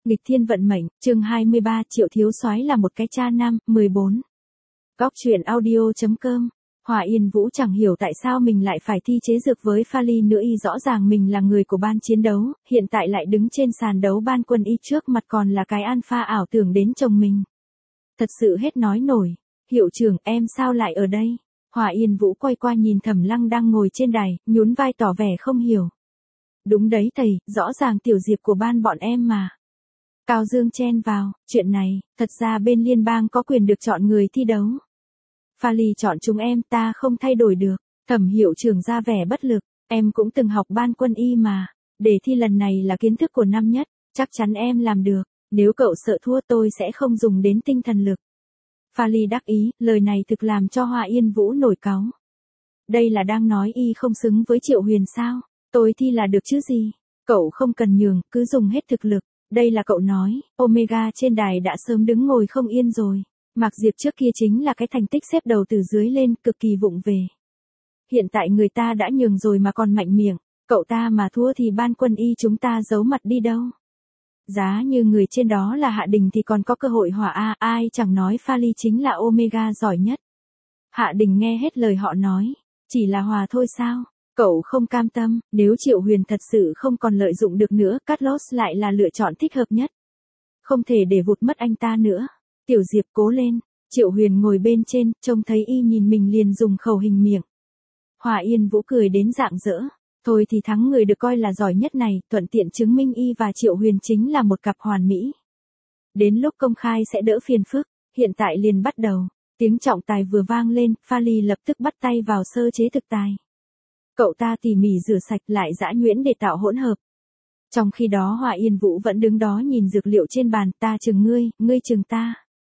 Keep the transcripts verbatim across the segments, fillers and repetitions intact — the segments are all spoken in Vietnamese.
Nghịch thiên vận mệnh, chương hai mươi ba, Triệu Thiếu Soái là một cái cha nam, mười bốn. Góc truyện audio chấm com. Hòa Yên Vũ chẳng hiểu tại sao mình lại phải thi chế dược với pha ly nữa, y rõ ràng mình là người của ban chiến đấu, hiện tại lại đứng trên sàn đấu ban quân y, trước mặt còn là cái alpha ảo tưởng đến chồng mình. Thật sự hết nói nổi. Hiệu trưởng, em sao lại ở đây? Hòa Yên Vũ quay qua nhìn Thẩm Lăng đang ngồi trên đài, nhún vai tỏ vẻ không hiểu. Đúng đấy thầy, rõ ràng tiểu diệp của ban bọn em mà. Cao Dương chen vào, chuyện này, thật ra bên liên bang có quyền được chọn người thi đấu. Pha ly chọn chúng em, ta không thay đổi được. Thẩm hiệu trưởng ra vẻ bất lực, em cũng từng học ban quân y mà. Đề thi lần này là kiến thức của năm nhất, chắc chắn em làm được. Nếu cậu sợ thua tôi sẽ không dùng đến tinh thần lực. Pha ly đắc ý, lời này thực làm cho Hòa Yên Vũ nổi cáu. Đây là đang nói y không xứng với Triệu Huyền sao? Tôi thi là được chứ gì? Cậu không cần nhường, cứ dùng hết thực lực. Đây là cậu nói, Omega trên đài đã sớm đứng ngồi không yên rồi. Mạc Diệp trước kia chính là cái thành tích xếp đầu từ dưới lên, cực kỳ vụng về. Hiện tại người ta đã nhường rồi mà còn mạnh miệng, cậu ta mà thua thì ban quân y chúng ta giấu mặt đi đâu. Giá như người trên đó là Hạ Đình thì còn có cơ hội hỏa a, ai chẳng nói pha ly chính là Omega giỏi nhất. Hạ Đình nghe hết lời họ nói, chỉ là hòa thôi sao? Cậu không cam tâm, nếu Triệu Huyền thật sự không còn lợi dụng được nữa, Carlos lại là lựa chọn thích hợp nhất. Không thể để vụt mất anh ta nữa. Tiểu Diệp cố lên. Triệu Huyền ngồi bên trên, trông thấy y nhìn mình liền dùng khẩu hình miệng. Hòa Yên Vũ cười đến rạng rỡ. Thôi thì thắng người được coi là giỏi nhất này, thuận tiện chứng minh y và Triệu Huyền chính là một cặp hoàn mỹ. Đến lúc công khai sẽ đỡ phiền phức, hiện tại liền bắt đầu. Tiếng trọng tài vừa vang lên, Pha Ly lập tức bắt tay vào sơ chế thực tài. Cậu ta tỉ mỉ rửa sạch lại giã nhuyễn để tạo hỗn hợp. Trong khi đó Hòa Yên Vũ vẫn đứng đó nhìn dược liệu trên bàn, ta chừng ngươi, ngươi chừng ta.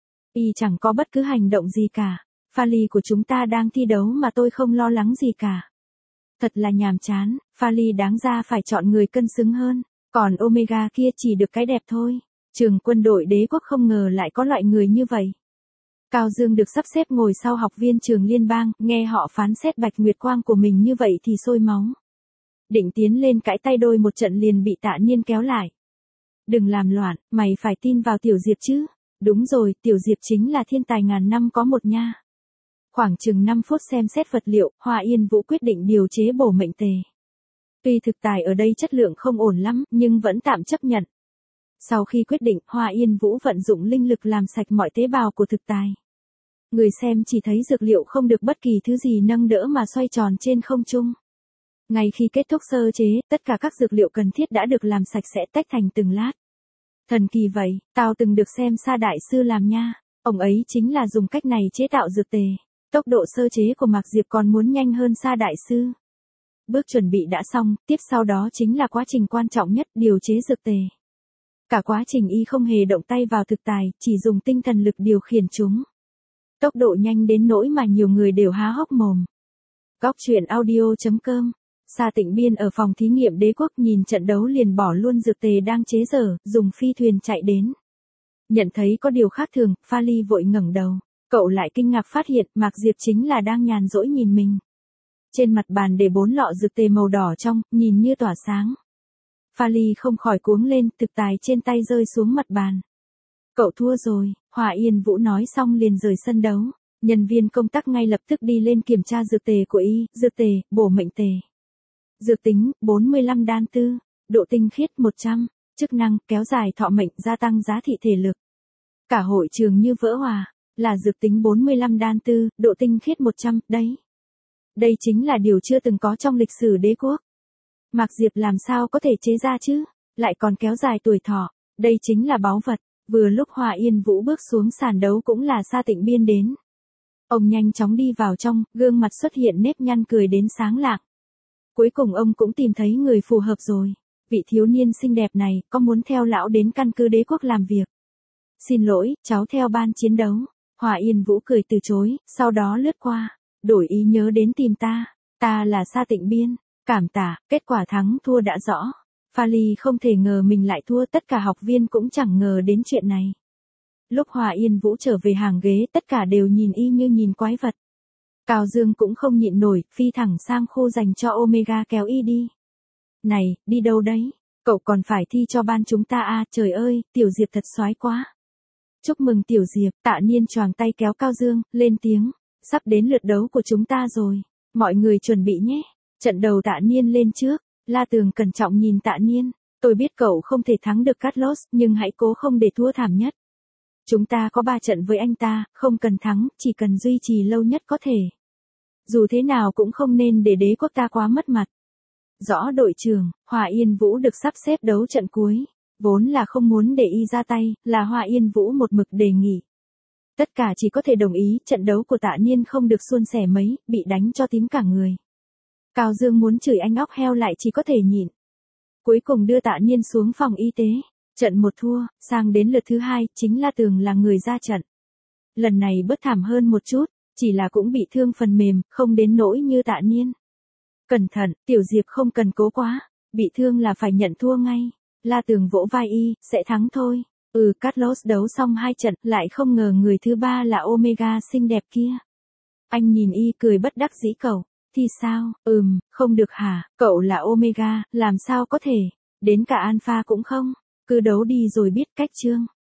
Y chẳng có bất cứ hành động gì cả. Pha ly của chúng ta đang thi đấu mà tôi không lo lắng gì cả. Thật là nhàm chán, Pha ly đáng ra phải chọn người cân xứng hơn. Còn Omega kia chỉ được cái đẹp thôi. Trường quân đội đế quốc không ngờ lại có loại người như vậy. Cao Dương được sắp xếp ngồi sau học viên trường liên bang, nghe họ phán xét Bạch Nguyệt Quang của mình như vậy thì sôi máu. Định tiến lên cãi tay đôi một trận liền bị Tạ Niên kéo lại. Đừng làm loạn, mày phải tin vào Tiểu Diệp chứ. Đúng rồi, Tiểu Diệp chính là thiên tài ngàn năm có một nha. Khoảng chừng năm phút xem xét vật liệu, Hòa Yên Vũ quyết định điều chế bổ mệnh tề. Tuy thực tài ở đây chất lượng không ổn lắm, nhưng vẫn tạm chấp nhận. Sau khi quyết định, Hòa Yên Vũ vận dụng linh lực làm sạch mọi tế bào của thực tài. Người xem chỉ thấy dược liệu không được bất kỳ thứ gì nâng đỡ mà xoay tròn trên không trung. Ngay khi kết thúc sơ chế, tất cả các dược liệu cần thiết đã được làm sạch sẽ tách thành từng lát. Thần kỳ vậy, tao từng được xem Sa đại sư làm nha. Ông ấy chính là dùng cách này chế tạo dược tề. Tốc độ sơ chế của Mạc Diệp còn muốn nhanh hơn Sa đại sư. Bước chuẩn bị đã xong, tiếp sau đó chính là quá trình quan trọng nhất, điều chế dược tề. Cả quá trình y không hề động tay vào thực tài, chỉ dùng tinh thần lực điều khiển chúng. Tốc độ nhanh đến nỗi mà nhiều người đều há hốc mồm. Góc truyện audio chấm com. Sa Tịnh Biên ở phòng thí nghiệm đế quốc nhìn trận đấu liền bỏ luôn dược tề đang chế dở, dùng phi thuyền chạy đến. Nhận thấy có điều khác thường, Pha Ly vội ngẩng đầu. Cậu lại kinh ngạc phát hiện Mạc Diệp chính là đang nhàn rỗi nhìn mình. Trên mặt bàn để bốn lọ dược tề màu đỏ trong, nhìn như tỏa sáng. Pha Ly không khỏi cuống lên, thực tài trên tay rơi xuống mặt bàn. Cậu thua rồi, Hòa Yên Vũ nói xong liền rời sân đấu. Nhân viên công tác ngay lập tức đi lên kiểm tra dược tề của y, dược tề, bổ mệnh tề. Dược tính, bốn mươi lăm đan tư, độ tinh khiết một trăm, chức năng, kéo dài thọ mệnh, gia tăng giá trị thể lực. Cả hội trường như vỡ hòa, là dược tính bốn mươi lăm đan tư, độ tinh khiết một trăm, đấy. Đây chính là điều chưa từng có trong lịch sử đế quốc. Mạc Diệp làm sao có thể chế ra chứ, lại còn kéo dài tuổi thọ, đây chính là báu vật. Vừa lúc Hòa Yên Vũ bước xuống sàn đấu cũng là Sa Tịnh Biên đến. Ông nhanh chóng đi vào trong, gương mặt xuất hiện nếp nhăn cười đến sáng lạng. Cuối cùng ông cũng tìm thấy người phù hợp rồi. Vị thiếu niên xinh đẹp này, có muốn theo lão đến căn cứ đế quốc làm việc? Xin lỗi, cháu theo ban chiến đấu. Hòa Yên Vũ cười từ chối, sau đó lướt qua. Đổi ý nhớ đến tìm ta. Ta là Sa Tịnh Biên. Cảm tạ, kết quả thắng thua đã rõ. Pha Ly không thể ngờ mình lại thua, tất cả học viên cũng chẳng ngờ đến chuyện này. Lúc Hòa Yên Vũ trở về hàng ghế, tất cả đều nhìn y như nhìn quái vật. Cao Dương cũng không nhịn nổi, phi thẳng sang khu dành cho Omega kéo y đi. Này, đi đâu đấy? Cậu còn phải thi cho ban chúng ta à, trời ơi, Tiểu Diệp thật soái quá. Chúc mừng Tiểu Diệp, Tạ Niên choàng tay kéo Cao Dương, lên tiếng. Sắp đến lượt đấu của chúng ta rồi. Mọi người chuẩn bị nhé. Trận đầu Tạ Niên lên trước. La Tường cẩn trọng nhìn Tạ Niên. Tôi biết cậu không thể thắng được Carlos, nhưng hãy cố không để thua thảm nhất. Chúng ta có ba trận với anh ta, không cần thắng, chỉ cần duy trì lâu nhất có thể. Dù thế nào cũng không nên để đế quốc ta quá mất mặt. Rõ đội trưởng, Hòa Yên Vũ được sắp xếp đấu trận cuối. Vốn là không muốn để y ra tay, là Hòa Yên Vũ một mực đề nghị. Tất cả chỉ có thể đồng ý, trận đấu của Tạ Niên không được suôn sẻ mấy, bị đánh cho tím cả người. Cao Dương muốn chửi anh óc heo lại chỉ có thể nhịn. Cuối cùng đưa Tạ Niên xuống phòng y tế. Trận một thua, sang đến lượt thứ hai, chính La Tường là người ra trận. Lần này bớt thảm hơn một chút, chỉ là cũng bị thương phần mềm, không đến nỗi như Tạ Niên. Cẩn thận, Tiểu Diệp không cần cố quá, bị thương là phải nhận thua ngay. La Tường vỗ vai y, sẽ thắng thôi. Ừ, Carlos đấu xong hai trận, lại không ngờ người thứ ba là Omega xinh đẹp kia. Anh nhìn y cười bất đắc dĩ cậu. Thì sao, ừm, không được hả, cậu là Omega, làm sao có thể, đến cả Alpha cũng không, cứ đấu đi rồi biết cách chương.